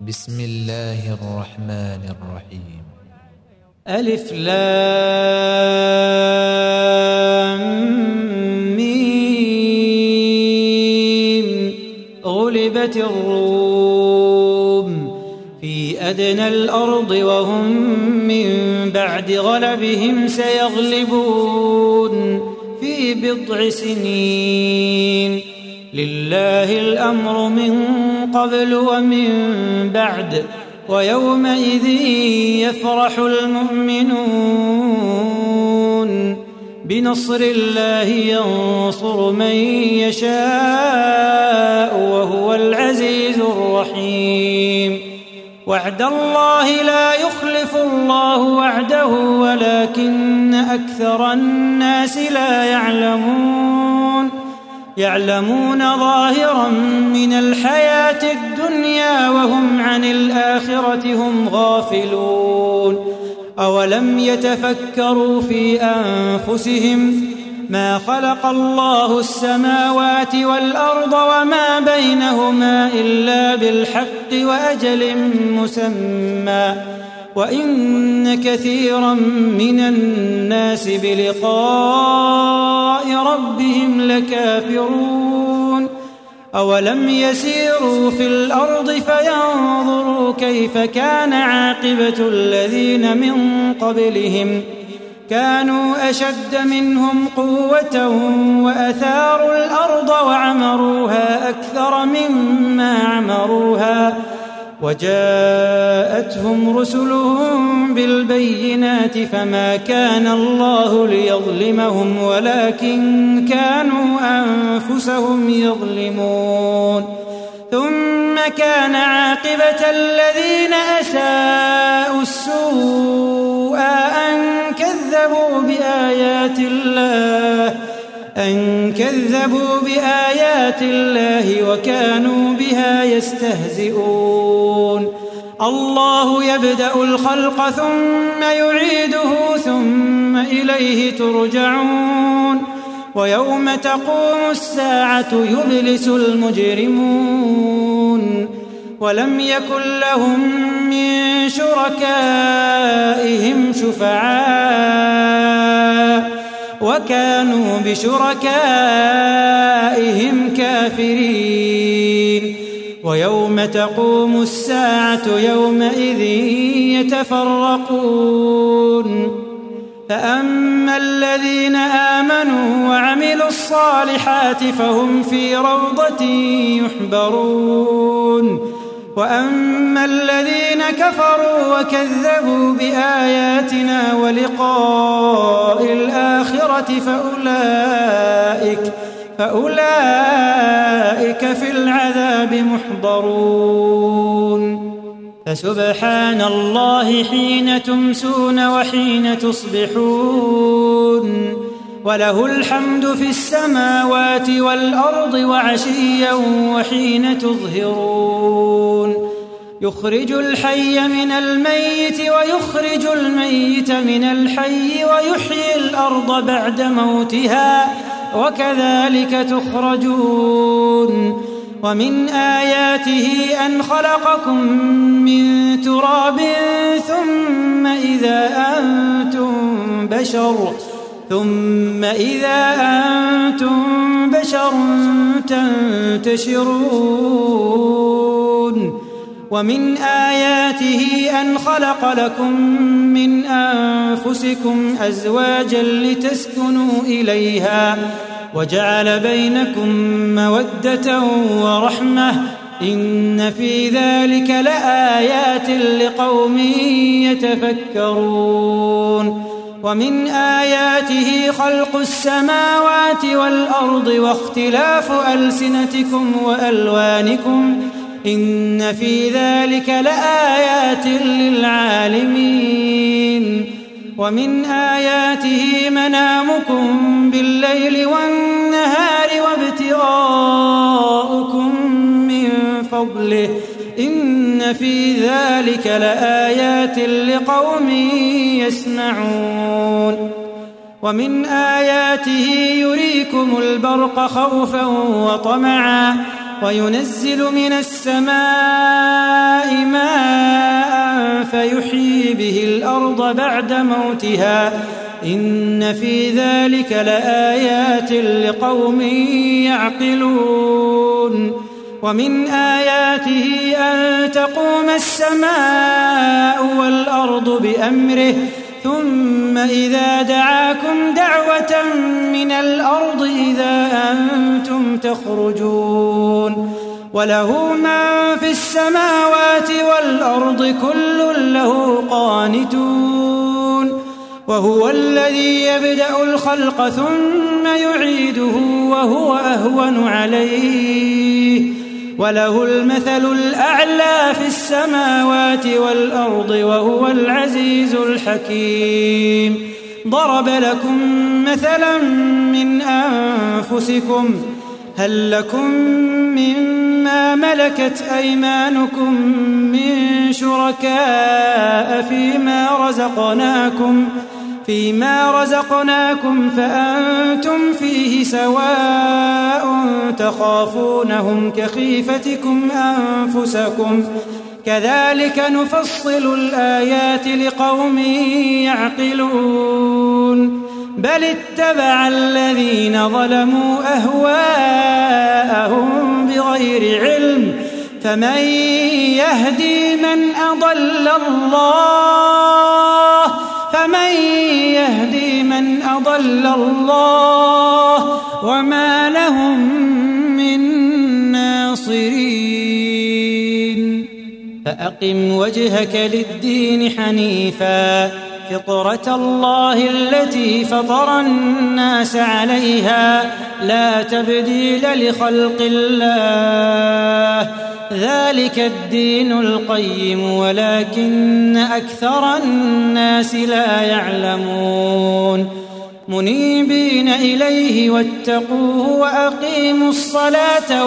بسم الله الرحمن الرحيم. ألف لام ميم. غلبت الروم في أدنى الأرض وهم من بعد غلبهم سيغلبون في بضع سنين. لله الأمر من قبل ومن بعد ويومئذ يفرح المؤمنون بنصر الله ينصر من يشاء وهو العزيز الرحيم. وعد الله لا يخلف الله وعده ولكن أكثر الناس لا يعلمون ظاهرا من الحياة الدنيا وهم عن الآخرة هم غافلون. أولم يتفكروا في أنفسهم ما خلق الله السماوات والأرض وما بينهما إلا بالحق وأجل مسمى وإن كثيرا من الناس بلقاء ربهم لكافرون. أولم يسيروا في الأرض فينظروا كيف كان عاقبة الذين من قبلهم كانوا أشد منهم قوة وأثاروا الأرض وعمروها أكثر مما عمروها وجاءتهم رسلهم بالبينات فما كان الله ليظلمهم ولكن كانوا أنفسهم يظلمون. ثم كان عاقبة الذين أساءوا السوء أن كذبوا بآيات الله وكانوا بها يستهزئون. الله يبدأ الخلق ثم يعيده ثم إليه ترجعون. ويوم تقوم الساعة يبلس المجرمون ولم يكن لهم من شركائهم شفعاء وكانوا بشركائهم كافرين. ويوم تقوم الساعة يومئذ يتفرقون. فأما الذين آمنوا وعملوا الصالحات فهم في روضة يحبرون. وأما الذين كفروا وكذبوا بآياتنا ولقاء الآخرة فأولئك في العذاب محضرون. فسبحان الله حين تمسون وحين تصبحون وله الحمد في السماوات والأرض وعشيا وحين تظهرون. يخرج الحي من الميت ويخرج الميت من الحي ويحيي الأرض بعد موتها وكذلك تخرجون. ومن آياته أن خلقكم من تراب ثم إذا أنتم بشر تنتشرون. ومن آياته أن خلق لكم من أنفسكم أزواجا لتسكنوا إليها وجعل بينكم مودة ورحمة إن في ذلك لآيات لقوم يتفكرون. ومن آياته خلق السماوات والأرض واختلاف ألسنتكم وألوانكم إن في ذلك لآيات للعالمين. ومن آياته منامكم بالليل والنهار وابتغاؤكم من فضله إن في ذلك لآيات لقوم يسمعون. ومن آياته يريكم البرق خوفا وطمعا وينزل من السماء ماء يحيي به الأرض بعد موتها إن في ذلك لآيات لقوم يعقلون ومن آياته أن تقوم السماء والأرض بأمره ثم إذا دعاكم دعوة من الأرض إذا أنتم تخرجون وله من في السماوات والأرض كل له قانتون وهو الذي يبدأ الخلق ثم يعيده وهو أهون عليه وله المثل الأعلى في السماوات والأرض وهو العزيز الحكيم ضرب لكم مثلا من أنفسكم هل لكم مما ملكت أيمانكم من شركاء فيما رزقناكم فأنتم فيه سواء تخافونهم كخيفتكم أنفسكم كذلك نفصل الآيات لقوم يعقلون بل اتبع الذين ظلموا أهواءهم بغير علم فمن يهدي من أضل الله وما لهم من ناصرين فأقم وجهك للدين حنيفا فطرة الله التي فطر الناس عليها لا تبديل لخلق الله ذلك الدين القيم ولكن أكثر الناس لا يعلمون منيبين إليه واتقوه وأقيموا الصلاة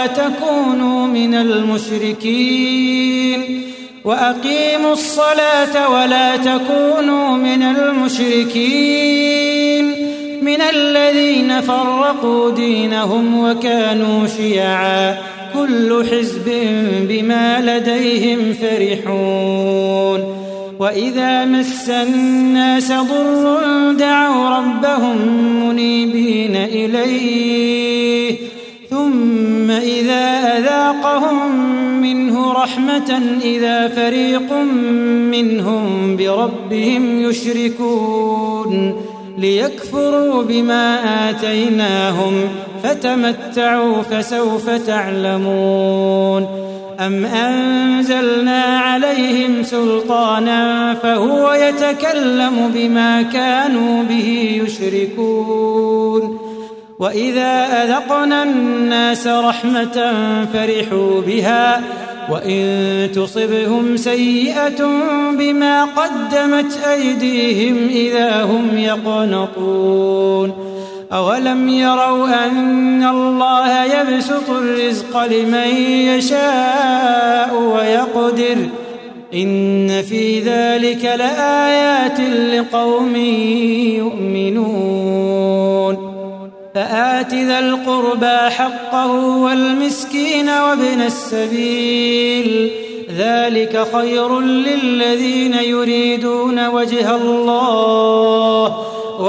ولا تكونوا من المشركين من الذين فرقوا دينهم وكانوا شيعا كل حزب بما لديهم فرحون وإذا مس الناس ضر دعوا ربهم منيبين إليه ثم إذا أذاقهم منه رحمة إذا فريق منهم بربهم يشركون ليكفروا بما آتيناهم فتمتعوا فسوف تعلمون أم أنزلنا عليهم سلطانا فهو يتكلم بما كانوا به يشركون وإذا أذقنا الناس رحمة فرحوا بها وإن تصبهم سيئة بما قدمت أيديهم إذا هم يقنطون أولم يروا أن الله يبسط الرزق لمن يشاء ويقدر إن في ذلك لآيات لقوم يؤمنون فآت ذا القربى حقه والمسكين وابن السبيل ذلك خير للذين يريدون وجه الله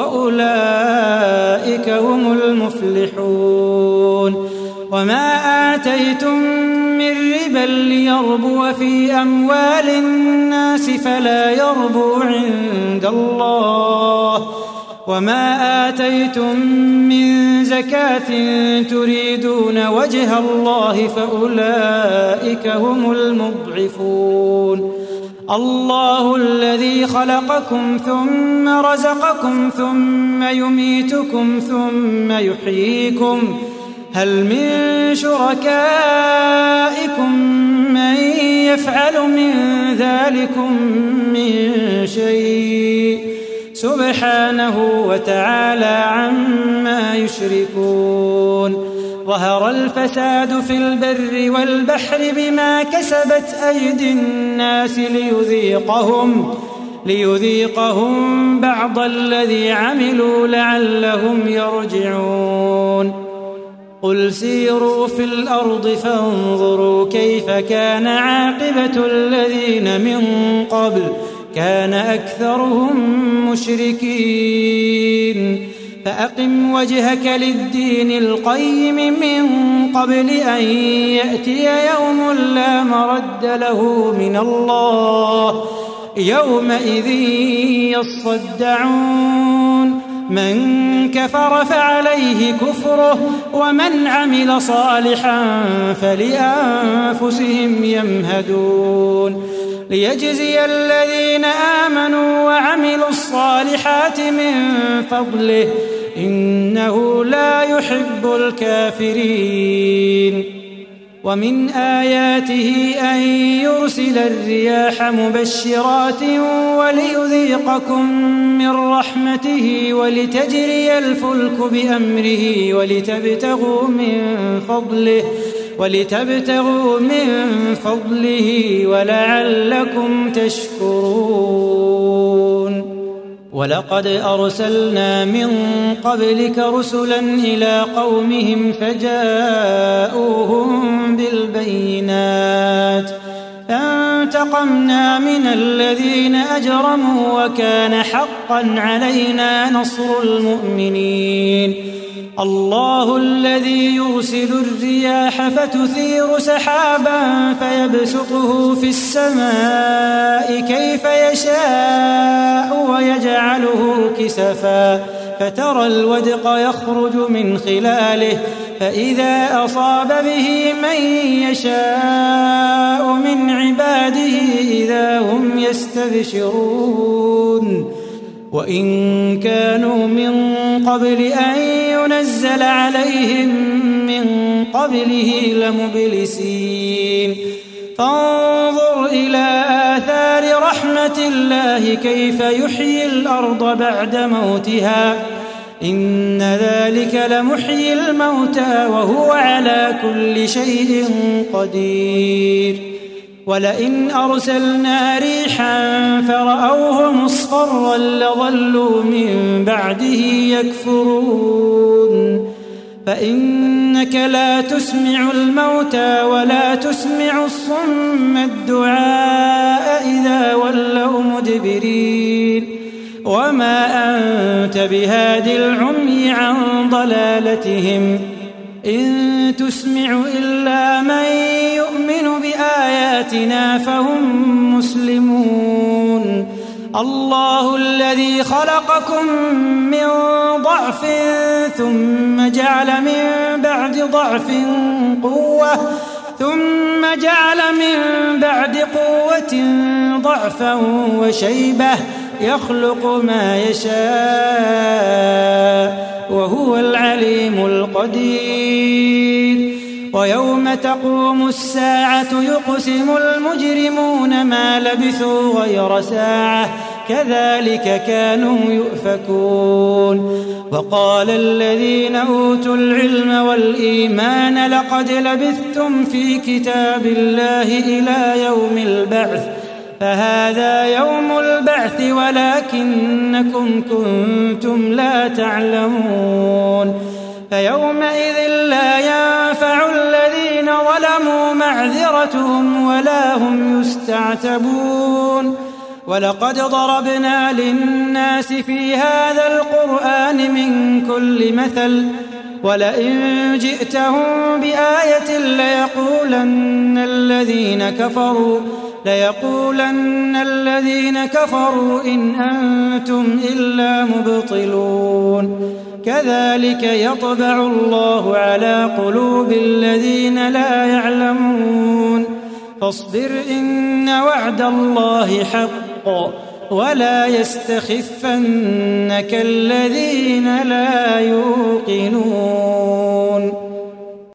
وأولئك هم المفلحون وما آتيتم من ربا ليربو في أموال الناس فلا يربو عند الله وما آتيتم من زكاة تريدون وجه الله فأولئك هم المضعفون الله الذي خلقكم ثم رزقكم ثم يميتكم ثم يحييكم هل من شركائكم من يفعل من ذلكم من شيء سبحانه وتعالى عما يشركون ظهر الفساد في البر والبحر بما كسبت أيدي الناس ليذيقهم بعض الذي عملوا لعلهم يرجعون قل سيروا في الأرض فانظروا كيف كان عاقبة الذين من قبل كان أكثرهم مشركين فأقم وجهك للدين القيم من قبل أن يأتي يوم لا مرد له من الله يومئذ يصدعون من كفر فعليه كفره ومن عمل صالحا فلأنفسهم يمهدون ليجزي الذين آمنوا وعملوا الصالحات من فضله إنه لا يحب الكافرين ومن آياته أن يرسل الرياح مبشرات وليذيقكم من رحمته ولتجري الفلك بأمره ولتبتغوا من فضله ولعلكم تشكرون ولقد أرسلنا من قبلك رسلا إلى قومهم فجاءوهم بالبينات فانتقمنا من الذين أجرموا وكان حقا علينا نصر المؤمنين الله الذي يرسل الرياح فتثير سحابا فيبسطه في السماء كيف يشاء ويجعله كسفا فترى الودق يخرج من خلاله فإذا أصاب به من يشاء من عباده إذا هم يستبشرون وإن كانوا من قبل أن ينزل عليهم من قبله لمبلسين فانظر إلى آثار رحمة الله كيف يحيي الأرض بعد موتها إن ذلك لمحيي الموتى وهو على كل شيء قدير ولئن أرسلنا ريحا فرأوه مصفرا لظلوا من بعده يكفرون فإنك لا تسمع الموتى ولا تسمع الصم الدعاء إذا ولوا مدبرين وما أنت بهاد العمي عن ضلالتهم إن تسمع إلا من يؤمن بآياتنا فهم مسلمون الله الذي خلقكم من ضعف ثم جعل من بعد ضعف قوة ثم جعل من بعد قوة ضعفا وشيبة يخلق ما يشاء وهو العليم القدير ويوم تقوم الساعة يقسم المجرمون ما لبثوا غير ساعة كذلك كانوا يؤفكون وقال الذين أوتوا العلم والإيمان لقد لبثتم في كتاب الله إلى يوم البعث فهذا يوم البعث ولكنكم كنتم لا تعلمون فيومئذ لا ينفع الذين ظلموا معذرتهم ولا هم يستعتبون ولقد ضربنا للناس في هذا القرآن من كل مثل ولئن جئتهم بآية ليقولن الذين كفروا إن أنتم إلا مبطلون كذلك يطبع الله على قلوب الذين لا يعلمون فاصبر إن وعد الله حق ولا يستخفنك الذين لا يوقنون